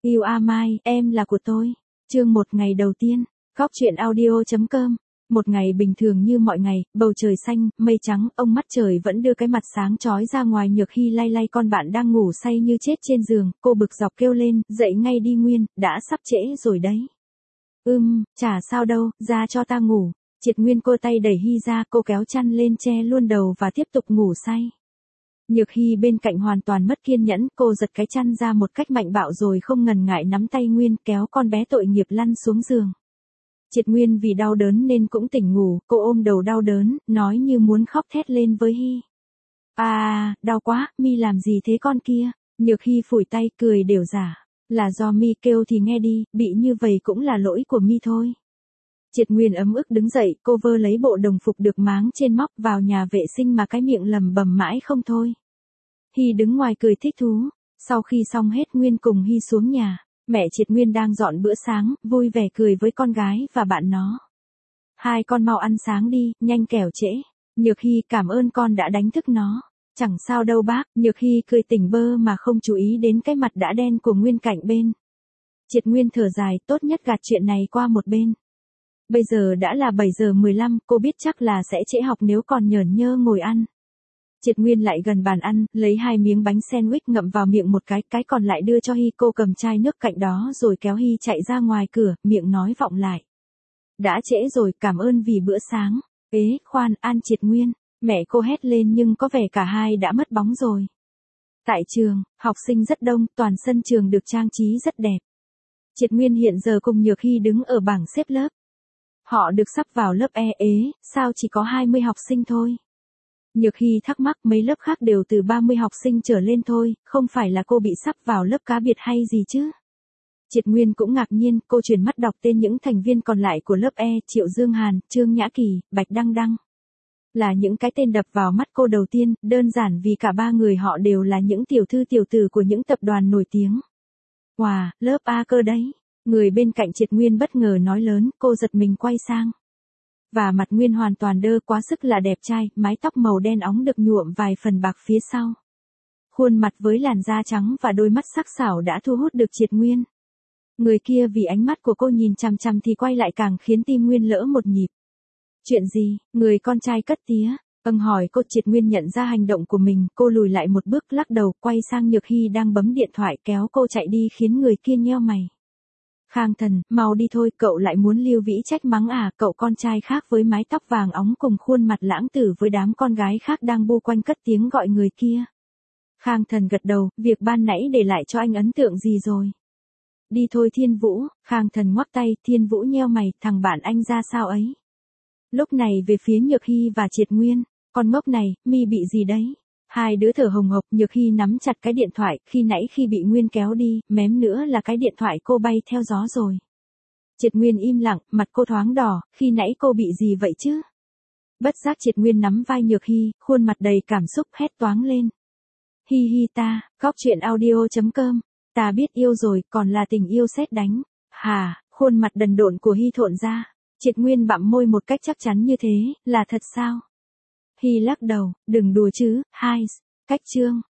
You are mine, em là của tôi. Chương 1 ngày đầu tiên. Góc truyện audio.com. Một ngày bình thường như mọi ngày, bầu trời xanh, mây trắng, ông mắt trời vẫn đưa cái mặt sáng chói ra ngoài. Nhược Hy lay lay con bạn đang ngủ say như chết trên giường, cô bực dọc kêu lên, dậy ngay đi Nguyên, đã sắp trễ rồi đấy. Chả sao đâu, ra cho ta ngủ. Triệt Nguyên cô tay đẩy Hy ra, cô kéo chăn lên che luôn đầu và tiếp tục ngủ say. Nhược Hy bên cạnh hoàn toàn mất kiên nhẫn, cô giật cái chăn ra một cách mạnh bạo rồi không ngần ngại nắm tay Nguyên kéo con bé tội nghiệp lăn xuống giường. Triệt Nguyên vì đau đớn nên cũng tỉnh ngủ, cô ôm đầu đau đớn, nói như muốn khóc thét lên với Hy. Đau quá, Mi làm gì thế con kia? Nhược Hy phủi tay cười đều giả. Là do Mi kêu thì nghe đi, bị như vậy cũng là lỗi của Mi thôi. Triệt Nguyên ấm ức đứng dậy, cô vơ lấy bộ đồng phục được máng trên móc vào nhà vệ sinh mà cái miệng lầm bầm mãi không thôi. Hy đứng ngoài cười thích thú. Sau khi xong hết Nguyên cùng Hy xuống nhà. Mẹ Triệt Nguyên đang dọn bữa sáng, vui vẻ cười với con gái và bạn nó. Hai con mau ăn sáng đi, nhanh kẻo trễ. Nhược Hy cảm ơn con đã đánh thức nó. Chẳng sao đâu bác, Nhược Hy cười tỉnh bơ mà không chú ý đến cái mặt đã đen của Nguyên cạnh bên. Triệt Nguyên thở dài, tốt nhất gạt chuyện này qua một bên. Bây giờ đã là 7 giờ 15, cô biết chắc là sẽ trễ học nếu còn nhởn nhơ ngồi ăn. Triệt Nguyên lại gần bàn ăn, lấy 2 miếng bánh sandwich ngậm vào miệng một cái còn lại đưa cho Hy. Cô cầm chai nước cạnh đó rồi kéo Hy chạy ra ngoài cửa, miệng nói vọng lại. Đã trễ rồi, cảm ơn vì bữa sáng. Khoan, An Triệt Nguyên. Mẹ cô hét lên nhưng có vẻ cả hai đã mất bóng rồi. Tại trường, học sinh rất đông, toàn sân trường được trang trí rất đẹp. Triệt Nguyên hiện giờ cùng Nhược Hy đứng ở bảng xếp lớp. Họ được sắp vào lớp E, sao chỉ có 20 học sinh thôi? Nhược Hy thắc mắc, mấy lớp khác đều từ 30 học sinh trở lên thôi, không phải là cô bị sắp vào lớp cá biệt hay gì chứ? Triệt Nguyên cũng ngạc nhiên, cô chuyển mắt đọc tên những thành viên còn lại của lớp E, Triệu Dương Hàn, Trương Nhã Kỳ, Bạch Đăng Đăng. Là những cái tên đập vào mắt cô đầu tiên, đơn giản vì cả 3 người họ đều là những tiểu thư tiểu tử của những tập đoàn nổi tiếng. Wow, lớp A cơ đấy. Người bên cạnh Triệt Nguyên bất ngờ nói lớn, cô giật mình quay sang. Và mặt Nguyên hoàn toàn đơ, quá sức là đẹp trai, mái tóc màu đen óng được nhuộm vài phần bạc phía sau. Khuôn mặt với làn da trắng và đôi mắt sắc sảo đã thu hút được Triệt Nguyên. Người kia vì ánh mắt của cô nhìn chằm chằm thì quay lại càng khiến tim Nguyên lỡ một nhịp. Chuyện gì? Người con trai cất tía. Hỏi cô. Triệt Nguyên nhận ra hành động của mình, cô lùi lại một bước lắc đầu, quay sang Nhược Hy đang bấm điện thoại kéo cô chạy đi khiến người kia nheo mày. Khang Thần, mau đi thôi, cậu lại muốn Lưu Vĩ trách mắng à? Cậu con trai khác với mái tóc vàng óng cùng khuôn mặt lãng tử với đám con gái khác đang bu quanh cất tiếng gọi người kia. Khang Thần gật đầu, việc ban nãy để lại cho anh ấn tượng gì rồi? Đi thôi Thiên Vũ. Khang Thần ngoắc tay, Thiên Vũ nheo mày, thằng bạn anh ra sao ấy? Lúc này về phía Nhược Hy và Triệt Nguyên, con ngốc này, Mi bị gì đấy? Hai đứa thở hồng hộc. Nhược Hy nắm chặt cái điện thoại, khi nãy khi bị Nguyên kéo đi, mém nữa là cái điện thoại cô bay theo gió rồi. Triệt Nguyên im lặng, mặt cô thoáng đỏ, khi nãy cô bị gì vậy chứ? Bất giác Triệt Nguyên nắm vai Nhược Hy, khuôn mặt đầy cảm xúc hét toáng lên. Hi hi ta, góc truyện audio.com, ta biết yêu rồi, còn là tình yêu sét đánh. Hà, khuôn mặt đần độn của Hy thộn ra. Triệt Nguyên bặm môi một cách chắc chắn như thế, là thật sao? Hy lắc đầu, đừng đùa chứ, cách chương.